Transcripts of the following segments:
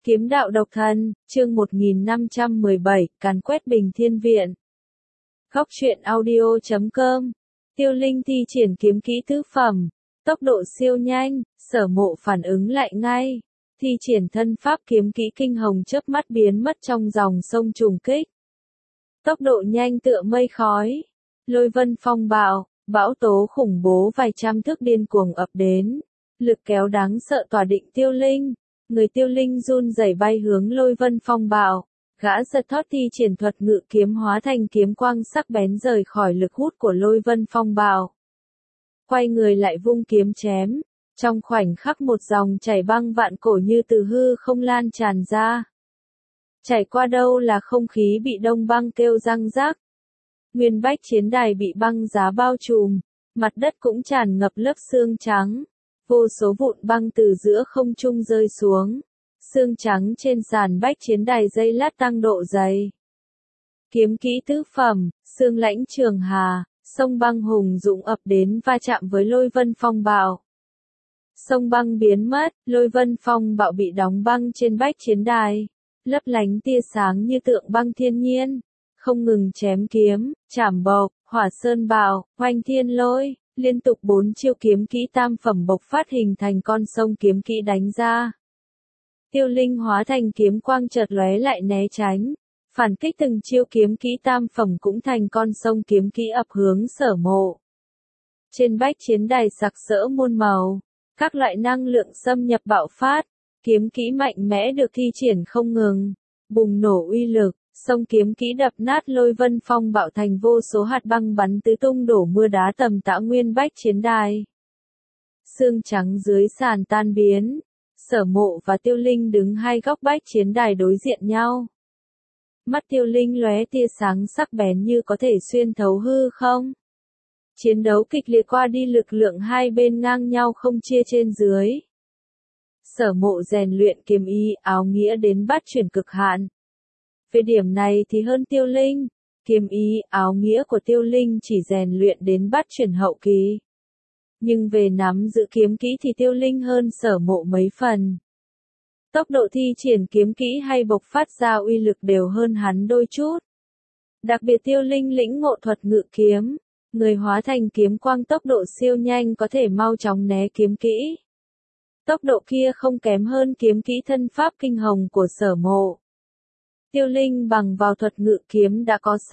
Kiếm đạo độc thân, chương 1517, càn quét Bình Thiên Viện. Góc truyện audio.com. Tiêu Linh thi triển kiếm kỹ tứ phẩm, tốc độ siêu nhanh, Sở Mộ phản ứng lại ngay, thi triển thân pháp kiếm kỹ kinh hồng chớp mắt biến mất trong dòng sông trùng kích. Tốc độ nhanh tựa mây khói, lôi vân phong bạo, bão tố khủng bố vài trăm thước điên cuồng ập đến, lực kéo đáng sợ tỏa định Tiêu Linh. Người Tiêu Linh run rẩy bay hướng lôi vân phong bạo, gã giật thót thi triển thuật ngự kiếm hóa thành kiếm quang sắc bén rời khỏi lực hút của lôi vân phong bạo. Quay người lại vung kiếm chém, trong khoảnh khắc một dòng chảy băng vạn cổ như từ hư không lan tràn ra. Chảy qua đâu là không khí bị đông băng kêu răng rác. Nguyên vách chiến đài bị băng giá bao trùm, mặt đất cũng tràn ngập lớp xương trắng. Vô số vụn băng từ giữa không trung rơi xuống, xương trắng trên sàn vách chiến đài dây lát tăng độ dày. Kiếm kỹ tứ phẩm, xương lãnh trường hà, sông băng hùng dũng ập đến va chạm với lôi vân phong bạo. Sông băng biến mất, lôi vân phong bạo bị đóng băng trên vách chiến đài, lấp lánh tia sáng như tượng băng thiên nhiên, không ngừng chém kiếm, chảm bộc, hỏa sơn bạo, hoành thiên lôi. Liên tục 4 chiêu kiếm kỹ tam phẩm bộc phát hình thành con sông kiếm kỹ đánh ra. Tiêu Linh hóa thành kiếm quang chợt lóe lại né tránh, phản kích từng chiêu kiếm kỹ tam phẩm cũng thành con sông kiếm kỹ ập hướng Sở Mộ. Trên vách chiến đài sặc sỡ muôn màu, các loại năng lượng xâm nhập bạo phát, kiếm kỹ mạnh mẽ được thi triển không ngừng, bùng nổ uy lực. Sông kiếm kỹ đập nát lôi vân phong bạo thành vô số hạt băng bắn tứ tung đổ mưa đá tầm tã nguyên vách chiến đài. Xương trắng dưới sàn tan biến, Sở Mộ và Tiêu Linh đứng hai góc vách chiến đài đối diện nhau. Mắt Tiêu Linh lóe tia sáng sắc bén như có thể xuyên thấu hư không. Chiến đấu kịch liệt qua đi, lực lượng hai bên ngang nhau không chia trên dưới. Sở Mộ rèn luyện kiếm ý áo nghĩa đến bát chuyển cực hạn. Về điểm này thì hơn Tiêu Linh, kiếm ý áo nghĩa của Tiêu Linh chỉ rèn luyện đến bát chuyển hậu kỳ. Nhưng về nắm giữ kiếm kỹ thì Tiêu Linh hơn Sở Mộ mấy phần. Tốc độ thi triển kiếm kỹ hay bộc phát ra uy lực đều hơn hắn đôi chút. Đặc biệt Tiêu Linh lĩnh ngộ thuật ngự kiếm, người hóa thành kiếm quang tốc độ siêu nhanh có thể mau chóng né kiếm kỹ. Tốc độ kia không kém hơn kiếm kỹ thân pháp kinh hồng của Sở Mộ. Tiêu Linh bằng vào thuật ngự kiếm đã có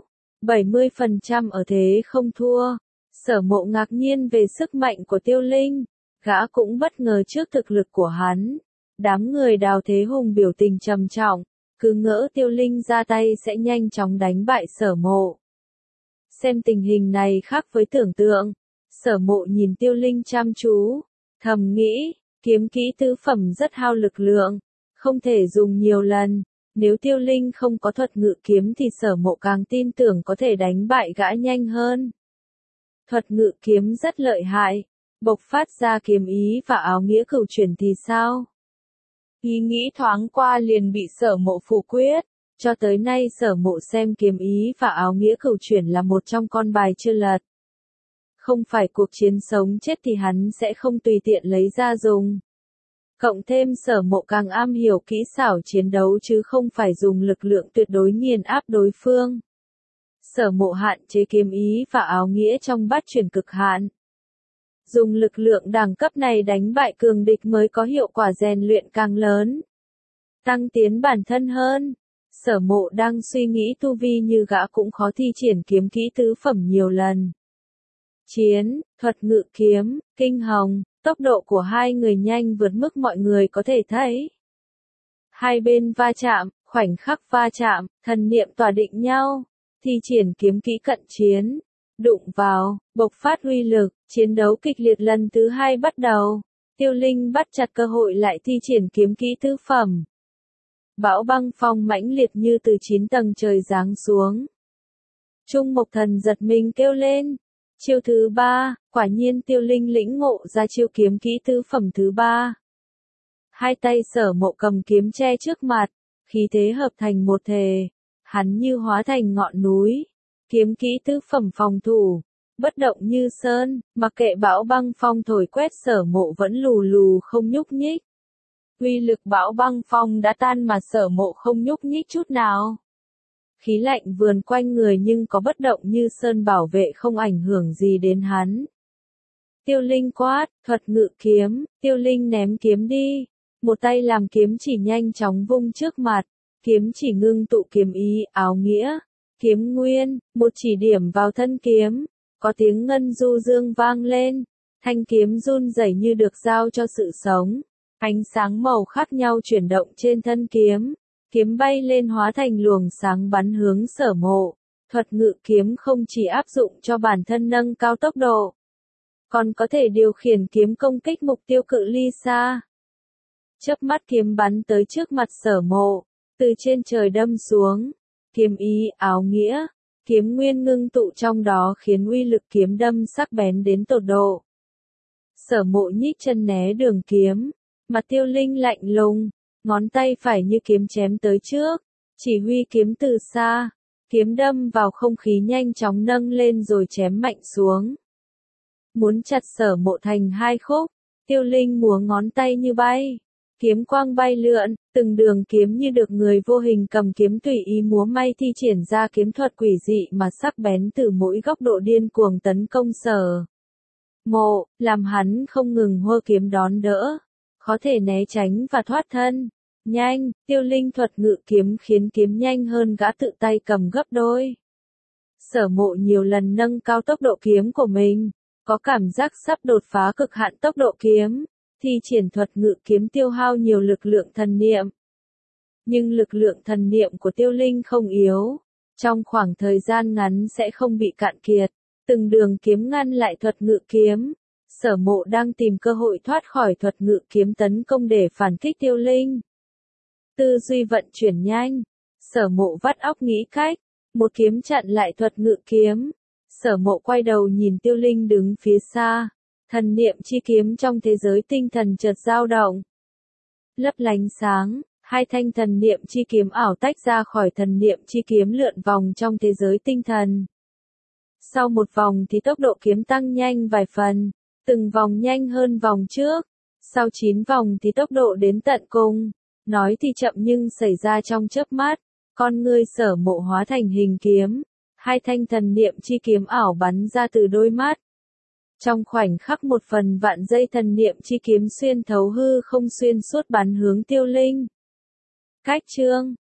70% ở thế không thua. Sở Mộ ngạc nhiên về sức mạnh của Tiêu Linh, gã cũng bất ngờ trước thực lực của hắn. Đám người Đào Thế Hùng biểu tình trầm trọng, cứ ngỡ Tiêu Linh ra tay sẽ nhanh chóng đánh bại Sở Mộ. Xem tình hình này khác với tưởng tượng, Sở Mộ nhìn Tiêu Linh chăm chú, thầm nghĩ, kiếm kỹ tứ phẩm rất hao lực lượng, không thể dùng nhiều lần. Nếu Tiêu Linh không có thuật ngự kiếm thì Sở Mộ càng tin tưởng có thể đánh bại gã nhanh hơn. Thuật ngự kiếm rất lợi hại, bộc phát ra kiếm ý và áo nghĩa cửu chuyển thì sao? Ý nghĩ thoáng qua liền bị Sở Mộ phủ quyết, cho tới nay Sở Mộ xem kiếm ý và áo nghĩa cửu chuyển là một trong con bài chưa lật. Không phải cuộc chiến sống chết thì hắn sẽ không tùy tiện lấy ra dùng. Cộng thêm Sở Mộ càng am hiểu kỹ xảo chiến đấu chứ không phải dùng lực lượng tuyệt đối nghiền áp đối phương. Sở Mộ hạn chế kiếm ý và áo nghĩa trong bát chuyển cực hạn. Dùng lực lượng đẳng cấp này đánh bại cường địch mới có hiệu quả rèn luyện càng lớn. Tăng tiến bản thân hơn. Sở Mộ đang suy nghĩ tu vi như gã cũng khó thi triển kiếm kỹ tứ phẩm nhiều lần. Thuật ngự kiếm, kinh hồng. Tốc độ của hai người nhanh vượt mức mọi người có thể thấy. Hai bên va chạm, khoảnh khắc va chạm, thần niệm tỏa định nhau, thi triển kiếm kỹ cận chiến, đụng vào, bộc phát uy lực, chiến đấu kịch liệt lần thứ hai bắt đầu. Tiêu Linh bắt chặt cơ hội lại thi triển kiếm kỹ tứ phẩm. Bão băng phong mãnh liệt như từ 9 tầng trời giáng xuống. Trung Mộc Thần giật mình kêu lên. Chiêu thứ 3, quả nhiên Tiêu Linh lĩnh ngộ ra chiêu kiếm kỹ tứ phẩm thứ 3. Hai tay Sở Mộ cầm kiếm che trước mặt, khí thế hợp thành một thể, hắn như hóa thành ngọn núi, kiếm kỹ tứ phẩm phòng thủ, bất động như sơn, mặc kệ bão băng phong thổi quét Sở Mộ vẫn lù lù không nhúc nhích. Uy lực bão băng phong đã tan mà Sở Mộ không nhúc nhích chút nào. Khí lạnh vườn quanh người nhưng có bất động như sơn bảo vệ không ảnh hưởng gì đến hắn. Tiêu Linh quát, thuật ngự kiếm, Tiêu Linh ném kiếm đi. Một tay làm kiếm chỉ nhanh chóng vung trước mặt, kiếm chỉ ngưng tụ kiếm ý, áo nghĩa, kiếm nguyên, một chỉ điểm vào thân kiếm, có tiếng ngân du dương vang lên, thanh kiếm run rẩy như được giao cho sự sống, ánh sáng màu khác nhau chuyển động trên thân kiếm, kiếm bay lên hóa thành luồng sáng bắn hướng Sở Mộ. Thuật ngự kiếm không chỉ áp dụng cho bản thân nâng cao tốc độ, còn có thể điều khiển kiếm công kích mục tiêu cự ly xa. Chớp mắt kiếm bắn tới trước mặt Sở Mộ, từ trên trời đâm xuống, kiếm ý, áo nghĩa, kiếm nguyên ngưng tụ trong đó khiến uy lực kiếm đâm sắc bén đến tột độ. Sở Mộ nhích chân né đường kiếm, mặt Tiêu Linh lạnh lùng, ngón tay phải như kiếm chém tới trước, chỉ huy kiếm từ xa, kiếm đâm vào không khí nhanh chóng nâng lên rồi chém mạnh xuống. Muốn chặt Sở Mộ thành hai khúc, Tiêu Linh múa ngón tay như bay. Kiếm quang bay lượn, từng đường kiếm như được người vô hình cầm kiếm tùy ý múa may thi triển ra kiếm thuật quỷ dị mà sắc bén từ mỗi góc độ điên cuồng tấn công Sở Mộ, làm hắn không ngừng hô kiếm đón đỡ, khó thể né tránh và thoát thân. Nhanh, Tiêu Linh thuật ngự kiếm khiến kiếm nhanh hơn gã tự tay cầm gấp đôi. Sở Mộ nhiều lần nâng cao tốc độ kiếm của mình, có cảm giác sắp đột phá cực hạn tốc độ kiếm. Thi triển thuật ngự kiếm tiêu hao nhiều lực lượng thần niệm. Nhưng lực lượng thần niệm của Tiêu Linh không yếu, trong khoảng thời gian ngắn sẽ không bị cạn kiệt. Từng đường kiếm ngăn lại thuật ngự kiếm. Sở Mộ đang tìm cơ hội thoát khỏi thuật ngự kiếm tấn công để phản kích Tiêu Linh. Tư duy vận chuyển nhanh, Sở Mộ vắt óc nghĩ cách, một kiếm chặn lại thuật ngự kiếm. Sở Mộ quay đầu nhìn Tiêu Linh đứng phía xa. Thần niệm chi kiếm trong thế giới tinh thần chợt dao động. Lấp lánh sáng, hai thanh thần niệm chi kiếm ảo tách ra khỏi thần niệm chi kiếm lượn vòng trong thế giới tinh thần. Sau một vòng thì tốc độ kiếm tăng nhanh vài phần, từng vòng nhanh hơn vòng trước. Sau 9 vòng thì tốc độ đến tận cùng. Nói thì chậm nhưng xảy ra trong chớp mắt, con ngươi Sở Mộ hóa thành hình kiếm. Hai thanh thần niệm chi kiếm ảo bắn ra từ đôi mắt. Trong khoảnh khắc một phần vạn dây thần niệm chi kiếm xuyên thấu hư không xuyên suốt bắn hướng Tiêu Linh. Cách chương